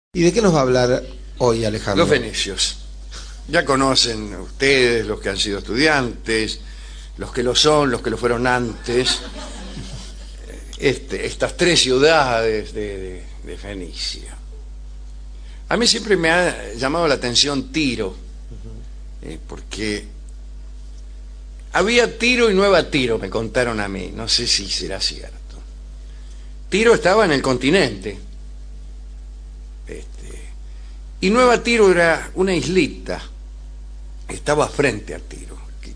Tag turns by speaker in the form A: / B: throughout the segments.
A: ¿Y de qué nos va a hablar hoy, Alejandro?
B: Los fenicios. Ya conocen ustedes, los que han sido estudiantes, los que lo son, los que lo fueron antes, estas tres ciudades de Fenicia. A mí siempre me ha llamado la atención Tiro, porque había Tiro y Nueva Tiro, me contaron a mí, no sé si será cierto. Tiro estaba en el continente, y Nueva Tiro era una islita, estaba frente a Tiro,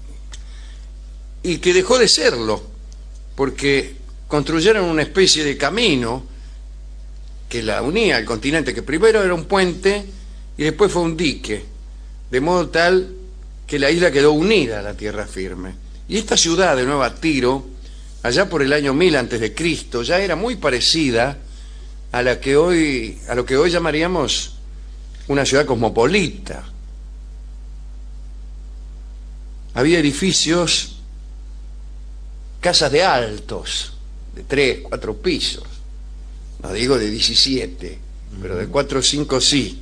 B: y que dejó de serlo, porque construyeron una especie de camino que la unía al continente, que primero era un puente y después fue un dique, de modo tal que la isla quedó unida a la tierra firme. Y esta ciudad de Nueva Tiro, allá por el año 1000 a.C., ya era muy parecida a lo que hoy llamaríamos una ciudad cosmopolita. Había edificios, casas de altos, de 3, 4 pisos, no digo de 17, pero de 4 o 5 sí.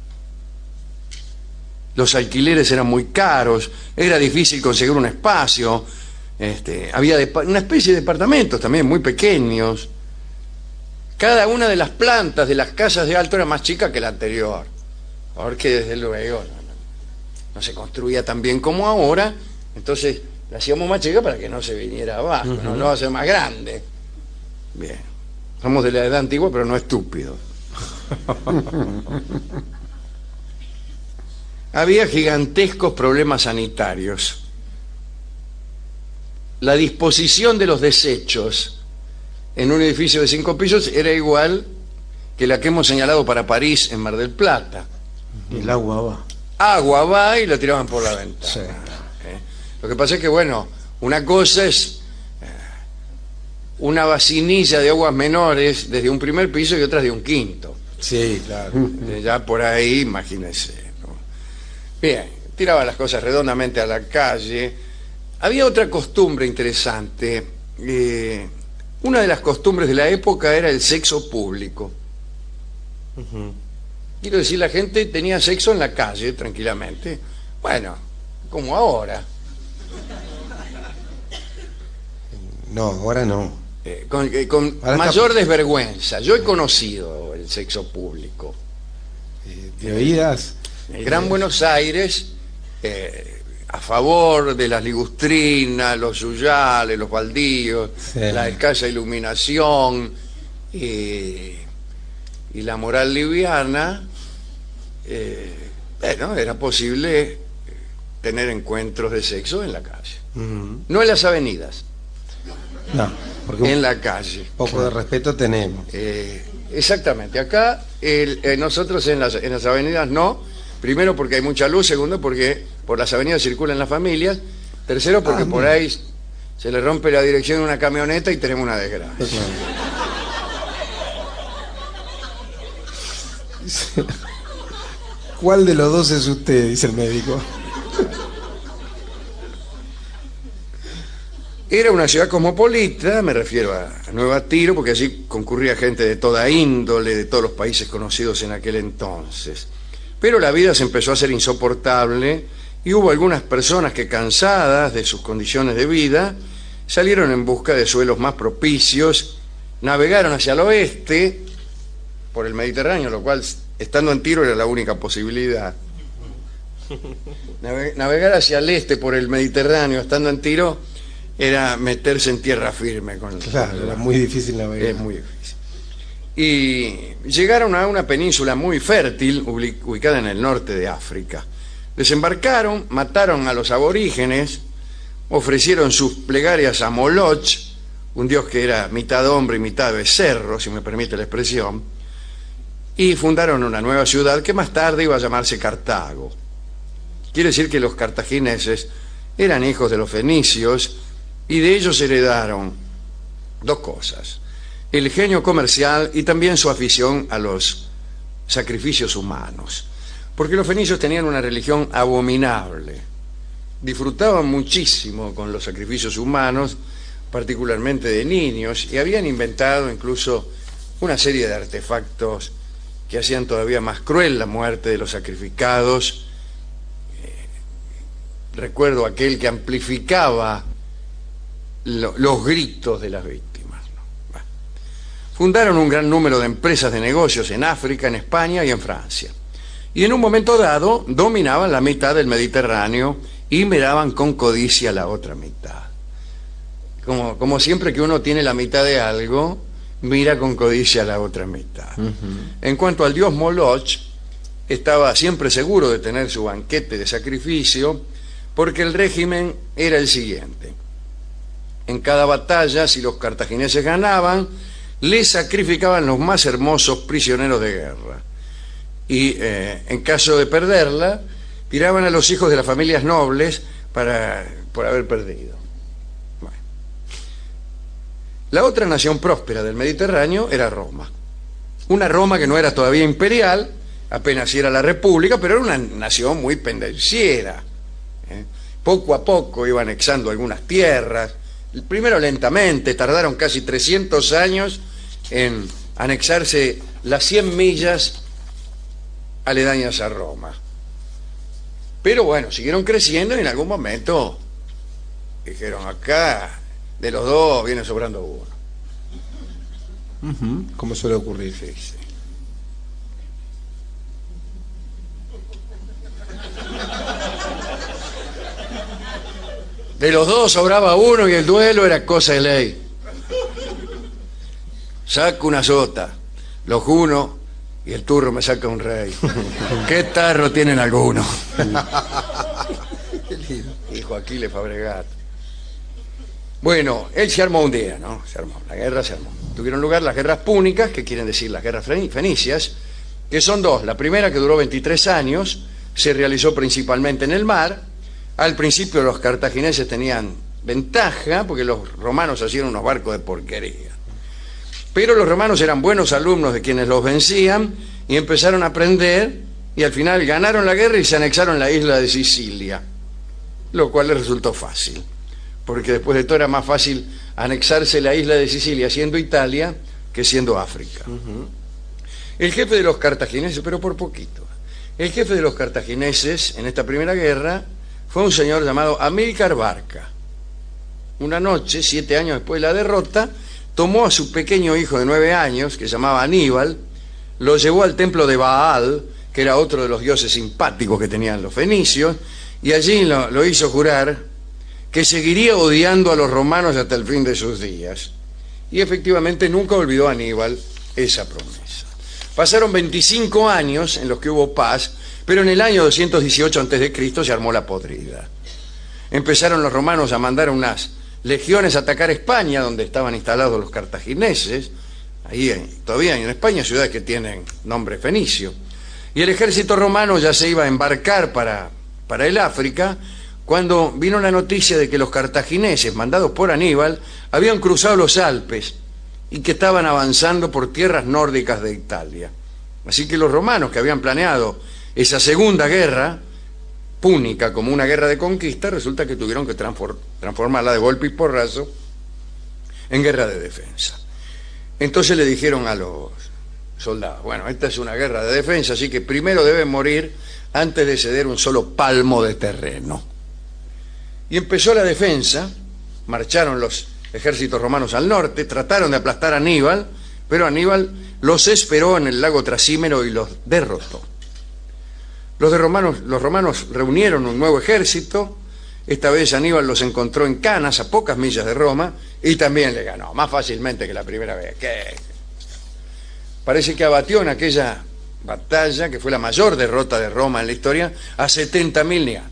B: Los alquileres eran muy caros, era difícil conseguir un espacio, había una especie de departamentos también muy pequeños. Cada una de las plantas de las casas de alto era más chica que la anterior, porque desde luego no se construía tan bien como ahora, entonces la hacíamos más chica para que no se viniera abajo, no lo va a hacer más grande. Bien, somos de la edad antigua, pero no estúpidos. Había gigantescos problemas sanitarios. La disposición de los desechos en un edificio de 5 pisos era igual que la que hemos señalado para París en Mar del Plata.
A: El agua va.
B: Agua va y la tiraban por la ventana.
A: Sí.
B: Lo que pasa es que, bueno, una cosa es una vacinilla de aguas menores desde un primer piso y otra de un quinto.
A: Sí, claro.
B: Ya por ahí, imagínense, ¿no? Bien, tiraban las cosas redondamente a la calle. Había otra costumbre interesante. Una de las costumbres de la época era el sexo público. Quiero decir, la gente tenía sexo en la calle, tranquilamente. Bueno, como ahora.
A: No, ahora no.
B: Con
A: Ahora
B: mayor desvergüenza. Yo he conocido el sexo público.
A: ¿De oídas?
B: En el Gran Buenos Aires, a favor de las ligustrinas, los yuyales, los baldíos,
A: sí,
B: la escasa iluminación y la moral liviana, bueno, era posible tener encuentros de sexo en la calle. No en las avenidas.
A: No, porque
B: en la calle.
A: Un poco de respeto tenemos.
B: Exactamente. Acá nosotros en las avenidas no. Primero porque hay mucha luz. Segundo porque por las avenidas circulan las familias. Tercero porque por ahí se le rompe la dirección de una camioneta y tenemos una desgracia.
A: ¿Cuál de los dos es usted?, dice el médico.
B: Era una ciudad cosmopolita, me refiero a Nueva Tiro, porque allí concurría gente de toda índole, de todos los países conocidos en aquel entonces. Pero la vida se empezó a hacer insoportable y hubo algunas personas que, cansadas de sus condiciones de vida, salieron en busca de suelos más propicios, navegaron hacia el oeste por el Mediterráneo, lo cual, estando en Tiro, era la única posibilidad. Navegar hacia el este por el Mediterráneo, estando en Tiro, era meterse en tierra firme.
A: Claro, era muy difícil navegar.
B: Es muy difícil. Y llegaron a una península muy fértil, ubicada en el norte de África. Desembarcaron, mataron a los aborígenes, ofrecieron sus plegarias a Moloch, un dios que era mitad hombre y mitad becerro, si me permite la expresión, y fundaron una nueva ciudad que más tarde iba a llamarse Cartago. Quiere decir que los cartagineses eran hijos de los fenicios y de ellos heredaron dos cosas: el genio comercial y también su afición a los sacrificios humanos, porque los fenicios tenían una religión abominable, disfrutaban muchísimo con los sacrificios humanos, particularmente de niños, y habían inventado incluso una serie de artefactos que hacían todavía más cruel la muerte de los sacrificados. Recuerdo aquel que amplificaba los gritos de las víctimas, ¿no? Bueno. Fundaron un gran número de empresas de negocios en África, en España y en Francia. Y en un momento dado dominaban la mitad del Mediterráneo y miraban con codicia la otra mitad. Como siempre que uno tiene la mitad de algo, mira con codicia la otra mitad. En cuanto al dios Moloch, estaba siempre seguro de tener su banquete de sacrificio, porque el régimen era el siguiente: en cada batalla, si los cartagineses ganaban, les sacrificaban los más hermosos prisioneros de guerra, y en caso de perderla, tiraban a los hijos de las familias nobles por haber perdido. Bueno. La otra nación próspera del Mediterráneo era Roma. Una Roma que no era todavía imperial, apenas era la república, pero era una nación muy pendenciera. Poco a poco iba anexando algunas tierras, primero lentamente, tardaron casi 300 años en anexarse las 100 millas aledañas a Roma. Pero bueno, siguieron creciendo y en algún momento dijeron: acá de los dos viene sobrando uno.
A: Como suele ocurrir.
B: Sí, sí. De los dos sobraba uno y el duelo era cosa de ley. Saco una sota, los uno y el turro me saca un rey. ¿Qué tarro tienen algunos? Dijo Aquiles Fabregat. Bueno, él se armó un día, ¿no? Se armó, la guerra se armó. Tuvieron lugar las guerras púnicas, que quieren decir las guerras fenicias, que son dos. La primera, que duró 23 años, se realizó principalmente en el mar. Al principio los cartagineses tenían ventaja, porque los romanos hacían unos barcos de porquería. Pero los romanos eran buenos alumnos de quienes los vencían y empezaron a aprender, y al final ganaron la guerra y se anexaron la isla de Sicilia, lo cual les resultó fácil, porque después de todo era más fácil anexarse la isla de Sicilia siendo Italia que siendo África. El jefe de los cartagineses, pero por poquito, el jefe de los cartagineses en esta primera guerra fue un señor llamado Amílcar Barca. Una noche, 7 años después de la derrota, tomó a su pequeño hijo de 9 años, que se llamaba Aníbal, lo llevó al templo de Baal, que era otro de los dioses simpáticos que tenían los fenicios, y allí lo hizo jurar que seguiría odiando a los romanos hasta el fin de sus días. Y efectivamente nunca olvidó a Aníbal esa promesa. Pasaron 25 años en los que hubo paz, pero en el año 218 a.C. se armó la podrida. Empezaron los romanos a mandar unas legiones a atacar España, donde estaban instalados los cartagineses. Todavía hay en España ciudades que tienen nombre fenicio. Y el ejército romano ya se iba a embarcar para el África, cuando vino la noticia de que los cartagineses, mandados por Aníbal, habían cruzado los Alpes y que estaban avanzando por tierras nórdicas de Italia. Así que los romanos, que habían planeado esa segunda guerra púnica como una guerra de conquista, resulta que tuvieron que transformarla de golpe y porrazo en guerra de defensa. Entonces le dijeron a los soldados: bueno, esta es una guerra de defensa, así que primero deben morir antes de ceder un solo palmo de terreno. Y empezó la defensa. Marcharon los ejércitos romanos al norte, trataron de aplastar a Aníbal, pero Aníbal los esperó en el lago Trasímero y los derrotó. Los romanos reunieron un nuevo ejército. Esta vez Aníbal los encontró en Canas, a pocas millas de Roma, y también le ganó, más fácilmente que la primera vez. Parece que abatió en aquella batalla, que fue la mayor derrota de Roma en la historia, a 70.000 niatos.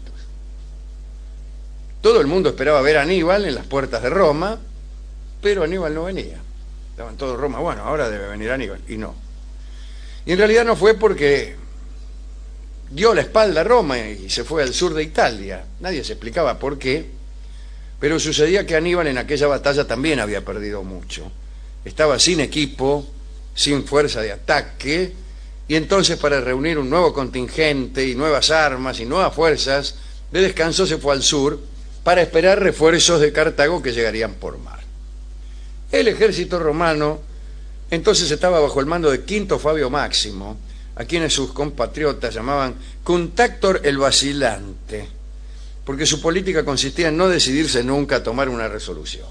B: Todo el mundo esperaba ver a Aníbal en las puertas de Roma, pero Aníbal no venía. Estaban todos en Roma: bueno, ahora debe venir Aníbal, y no. Y en realidad no fue, porque dio la espalda a Roma y se fue al sur de Italia. Nadie se explicaba por qué, pero sucedía que Aníbal en aquella batalla también había perdido mucho. Estaba sin equipo, sin fuerza de ataque, y entonces, para reunir un nuevo contingente y nuevas armas y nuevas fuerzas de descanso, se fue al sur para esperar refuerzos de Cartago que llegarían por mar. El ejército romano Entonces estaba bajo el mando de Quinto Fabio Máximo, a quienes sus compatriotas llamaban Cunctátor el Vacilante, porque su política consistía en no decidirse nunca a tomar una resolución.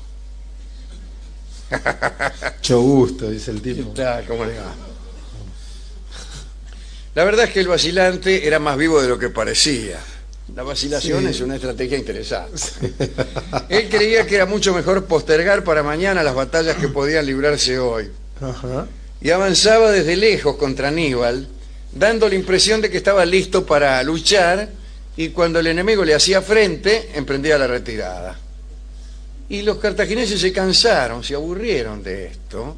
A: Mucho gusto, dice el tipo.
B: ¿Cómo le va? La verdad es que el vacilante era más vivo de lo que parecía. La vacilación es una estrategia interesante. Él creía que era mucho mejor postergar para mañana las batallas que podían librarse hoy.
A: Ajá.
B: Y avanzaba desde lejos contra Aníbal, dando la impresión de que estaba listo para luchar, y cuando el enemigo le hacía frente, emprendía la retirada. Y los cartagineses se cansaron, se aburrieron de esto.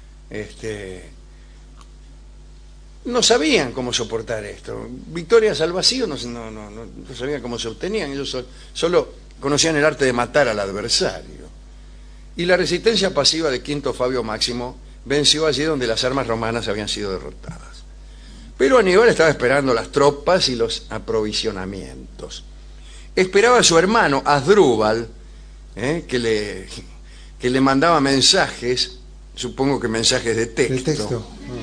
B: No sabían cómo soportar esto. Victorias al vacío no sabían cómo se obtenían. Ellos solo conocían el arte de matar al adversario. Y la resistencia pasiva de Quinto Fabio Máximo venció allí donde las armas romanas habían sido derrotadas. Pero Aníbal estaba esperando las tropas y los aprovisionamientos. Esperaba a su hermano Asdrúbal, que le mandaba mensajes, supongo que mensajes de texto.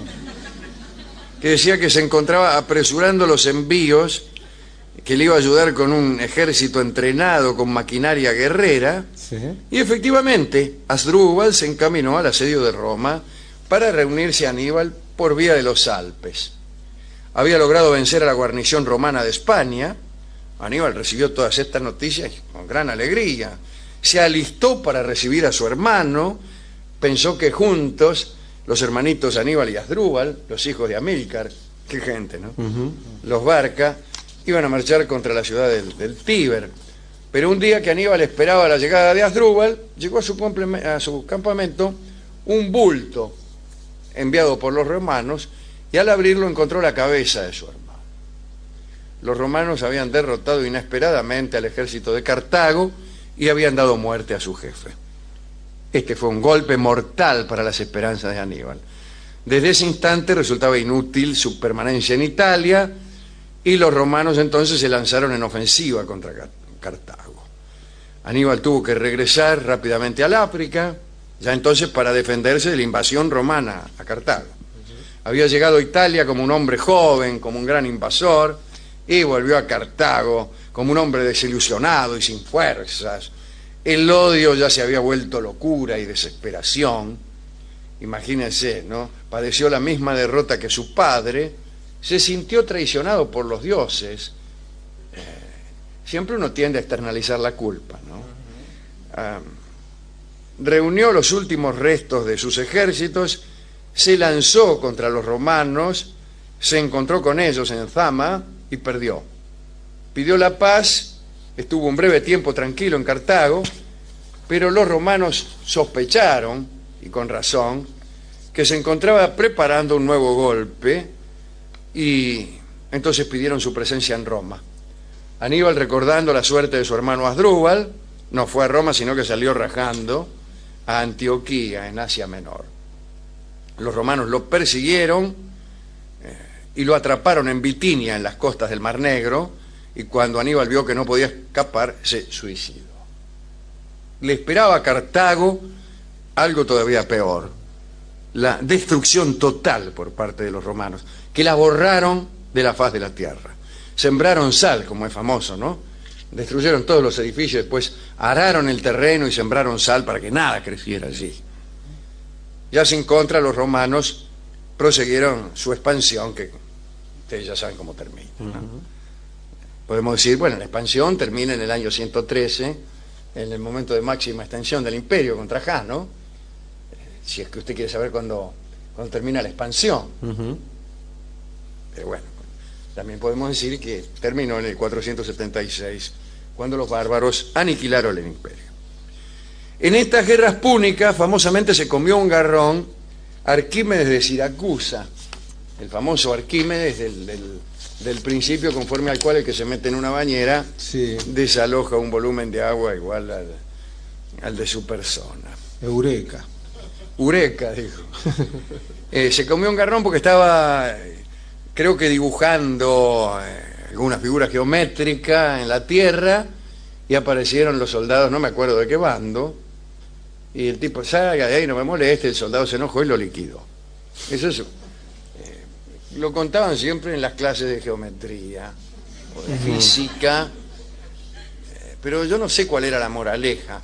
B: Que decía que se encontraba apresurando los envíos, que le iba a ayudar con un ejército entrenado con maquinaria guerrera.
A: Sí.
B: Y efectivamente, Asdrúbal se encaminó al asedio de Roma para reunirse a Aníbal por vía de los Alpes. Había logrado vencer a la guarnición romana de España. Aníbal recibió todas estas noticias con gran alegría. Se alistó para recibir a su hermano. Pensó que juntos, los hermanitos Aníbal y Asdrúbal, los hijos de Amílcar, qué gente, ¿no? Los Barca, iban a marchar contra la ciudad del Tíber. Pero un día que Aníbal esperaba la llegada de Asdrúbal, llegó a su campamento un bulto enviado por los romanos, y al abrirlo encontró la cabeza de su hermano. Los romanos habían derrotado inesperadamente al ejército de Cartago y habían dado muerte a su jefe. Este fue un golpe mortal para las esperanzas de Aníbal. Desde ese instante resultaba inútil su permanencia en Italia, y los romanos entonces se lanzaron en ofensiva contra Cartago. Aníbal tuvo que regresar rápidamente al África, ya entonces para defenderse de la invasión romana a Cartago. Había llegado a Italia como un hombre joven, como un gran invasor, y volvió a Cartago como un hombre desilusionado y sin fuerzas. El odio ya se había vuelto locura y desesperación. Imagínense, ¿no? Padeció la misma derrota que su padre, se sintió traicionado por los dioses. Siempre uno tiende a externalizar la culpa, ¿no? Reunió los últimos restos de sus ejércitos, se lanzó contra los romanos, se encontró con ellos en Zama y perdió. Pidió la paz, estuvo un breve tiempo tranquilo en Cartago, pero los romanos sospecharon, y con razón, que se encontraba preparando un nuevo golpe, y entonces pidieron su presencia en Roma. Aníbal, recordando la suerte de su hermano Asdrúbal, no fue a Roma, sino que salió rajando a Antioquía, en Asia Menor. Los romanos lo persiguieron y lo atraparon en Bitinia, en las costas del Mar Negro, y cuando Aníbal vio que no podía escapar, se suicidó. Le esperaba a Cartago algo todavía peor: la destrucción total por parte de los romanos, que la borraron de la faz de la tierra. Sembraron sal, como es famoso, ¿no? Destruyeron todos los edificios, después araron el terreno y sembraron sal para que nada creciera allí. Ya sin contra, los romanos prosiguieron su expansión, que ustedes ya saben cómo termina, ¿no? Podemos decir, bueno, la expansión termina en el año 113, en el momento de máxima extensión del imperio con Trajano, si es que usted quiere saber cuándo termina la expansión. Pero bueno, también podemos decir que terminó en el 476, cuando los bárbaros aniquilaron el imperio. En estas guerras púnicas famosamente se comió un garrón Arquímedes de Siracusa, el famoso Arquímedes del principio conforme al cual el que se mete en una bañera desaloja un volumen de agua igual al de su persona.
A: Eureka.
B: Eureka, dijo. Se comió un garrón porque estaba, creo que dibujando alguna figura geométrica en la tierra, y aparecieron los soldados, no me acuerdo de qué bando, y el tipo, salga de ahí, no me moleste, el soldado se enojó y lo liquidó. Eso es, lo contaban siempre en las clases de geometría o de física, pero yo no sé cuál era la moraleja.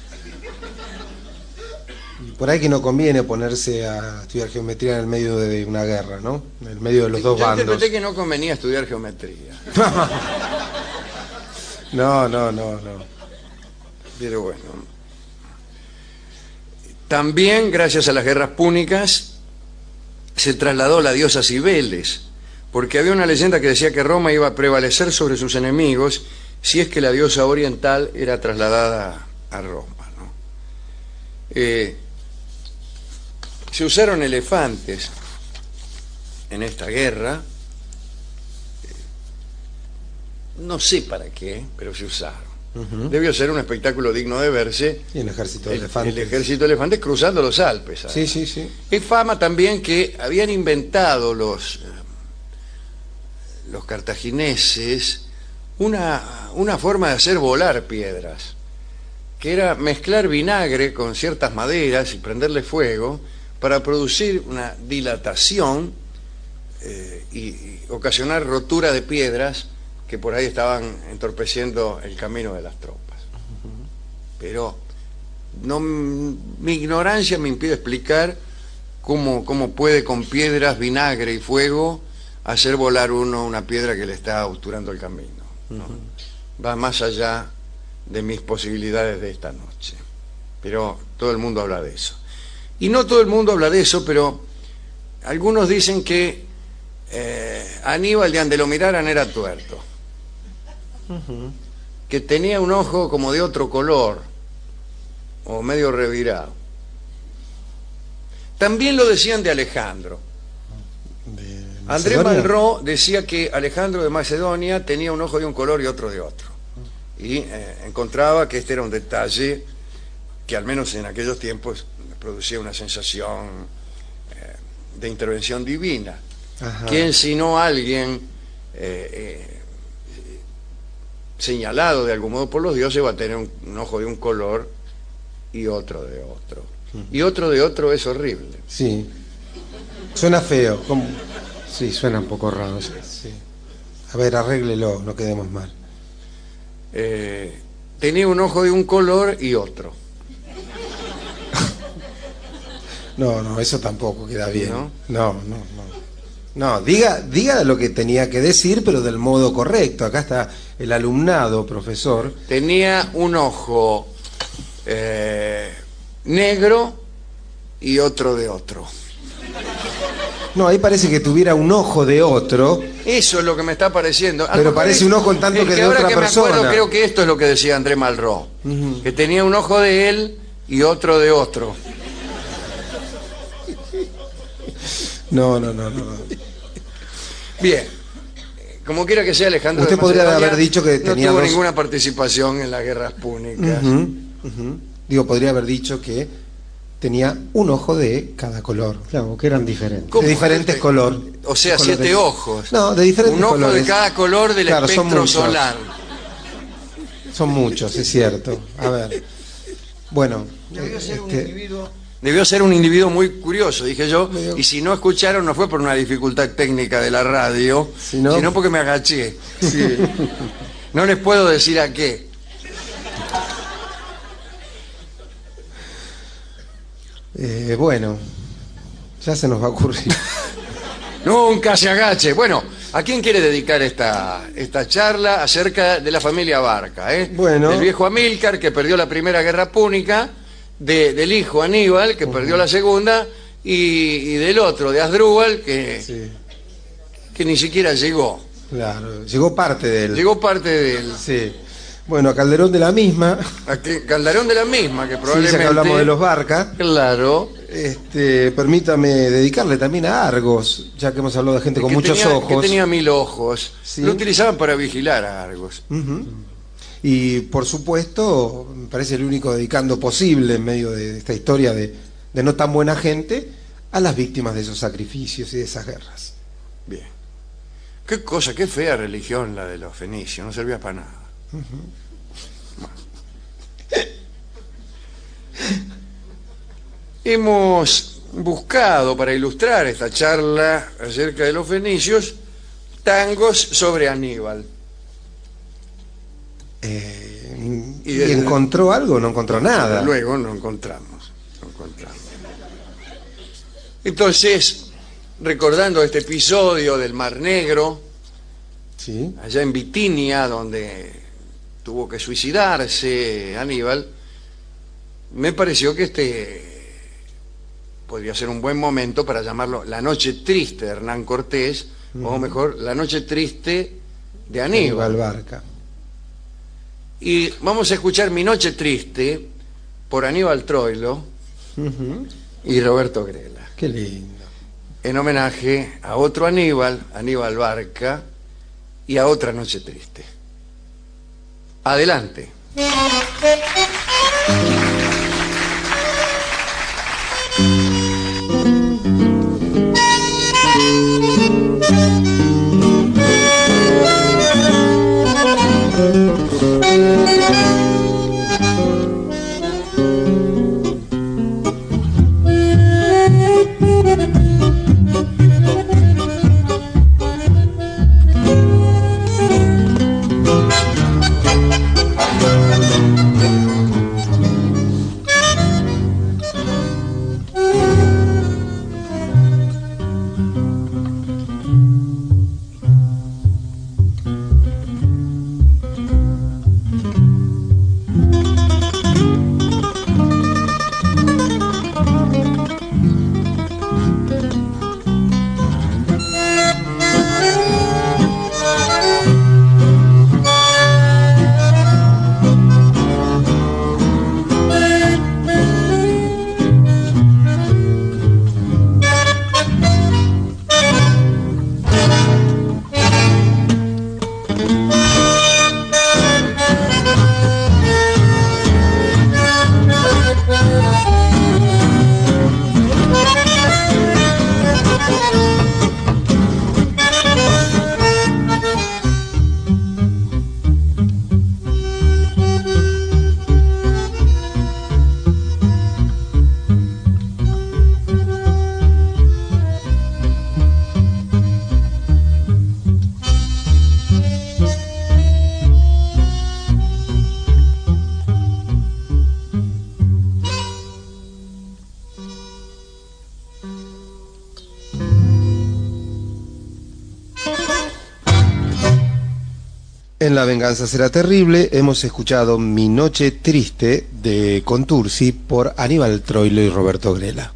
A: Por ahí que no conviene ponerse a estudiar geometría en el medio de una guerra, ¿no? En el medio de los dos
B: Yo
A: bandos.
B: interpreté que no convenía estudiar geometría.
A: No.
B: Pero bueno. También, gracias a las guerras púnicas, se trasladó la diosa Cibeles, porque había una leyenda que decía que Roma iba a prevalecer sobre sus enemigos si es que la diosa oriental era trasladada a Roma, ¿no? Se usaron elefantes en esta guerra, no sé para qué, pero se usaron. Debió ser un espectáculo digno de verse.
A: Y el ejército de elefantes.
B: El ejército de elefantes cruzando los Alpes, ¿sabes?
A: Sí.
B: Es fama también que habían inventado los cartagineses una forma de hacer volar piedras, que era mezclar vinagre con ciertas maderas y prenderle fuego para producir una dilatación y ocasionar rotura de piedras que por ahí estaban entorpeciendo el camino de las tropas. Pero mi ignorancia me impide explicar cómo puede con piedras, vinagre y fuego hacer volar una piedra que le está obturando el camino, ¿no? Va más allá de mis posibilidades de esta noche. Pero todo el mundo habla de eso. Y no todo el mundo habla de eso, pero algunos dicen que Aníbal de ande lo miraran era tuerto. Que tenía un ojo como de otro color, o medio revirado. También lo decían de Alejandro. André Malraux decía que Alejandro de Macedonia tenía un ojo de un color y otro de otro. Y encontraba que este era un detalle que al menos en aquellos tiempos producía una sensación de intervención divina. ¿Quién sino alguien señalado de algún modo por los dioses va a tener un ojo de un color y otro de otro? Y otro de otro es horrible.
A: Sí. Suena feo.
C: Sí, suena un poco raro.
A: Sí. A ver, arréglelo, no quedemos mal.
B: Tenía un ojo de un color y otro.
A: No, eso tampoco queda bien.
B: ¿No?
A: No, diga lo que tenía que decir, pero del modo correcto. Acá está el alumnado, profesor.
B: Tenía un ojo negro y otro de otro.
A: No, ahí parece que tuviera un ojo de otro.
B: Eso es lo que me está pareciendo.
A: Pero parece un ojo en tanto que de
B: ahora
A: otra
B: que
A: persona.
B: Me acuerdo, creo que esto es lo que decía André Malraux, que tenía un ojo de él y otro de otro.
A: No.
B: Bien. Como quiera que sea, Alejandro
A: Usted
B: de
A: podría
B: Macedonia
A: haber dicho que tenía
B: no tuvo
A: dos...
B: ninguna participación en las guerras púnicas.
A: Digo, podría haber dicho que tenía un ojo de cada color.
C: Claro, que eran diferentes.
B: ¿Cómo?
A: De diferentes colores.
B: O sea, 7 ojos.
A: No, de diferentes
B: un ojo
A: colores.
B: de cada color del
A: Claro, son
B: espectro
A: muchos.
B: solar.
A: Son muchos, es cierto. A ver. Bueno.
B: Debió ser un individuo muy curioso, dije yo, y si no escucharon no fue por una dificultad técnica de la radio, sino porque me agaché.
A: Sí.
B: No les puedo decir a qué.
A: Bueno, ya se nos va a ocurrir.
B: Nunca se agache. Bueno, ¿a quién quiere dedicar esta charla acerca de la familia Barca?
A: Bueno.
B: Del viejo Amílcar, que perdió la primera guerra púnica, del hijo Aníbal, que perdió la segunda, y del otro, de Asdrúbal, que ni siquiera llegó.
A: Claro, llegó parte de él.
B: Llegó parte de él.
A: Sí. Bueno, a Calderón de la misma.
B: Calderón de la misma, que probablemente...
A: Sí, ya que hablamos de los Barca.
B: Claro.
A: Permítame dedicarle también a Argos, ya que hemos hablado de gente con muchos ojos.
B: Que tenía 1000 ojos.
A: Sí.
B: Lo utilizaban para vigilar a Argos.
A: Y por supuesto, me parece el único dedicando posible en medio de esta historia de no tan buena gente a las víctimas de esos sacrificios y de esas guerras.
B: Bien. Qué cosa, qué fea religión la de los fenicios, no servía para nada. hemos buscado para ilustrar esta charla acerca de los fenicios tangos sobre Aníbal.
A: ¿Y encontró algo? No encontró nada.
B: Luego no encontramos. Entonces, recordando este episodio del Mar Negro,
A: Sí.
B: allá en Bitinia, donde tuvo que suicidarse Aníbal, me pareció que este podría ser un buen momento para llamarlo La Noche Triste de Hernán Cortés, o mejor, La Noche Triste de Aníbal.
A: Barca.
B: Y vamos a escuchar Mi Noche Triste por Aníbal Troilo y Roberto Grela,
A: Qué lindo.
B: en homenaje a otro Aníbal, Aníbal Barca, y a otra Noche Triste. Adelante.
A: En La venganza será terrible hemos escuchado Mi Noche Triste de Contursi por Aníbal Troilo y Roberto Grela.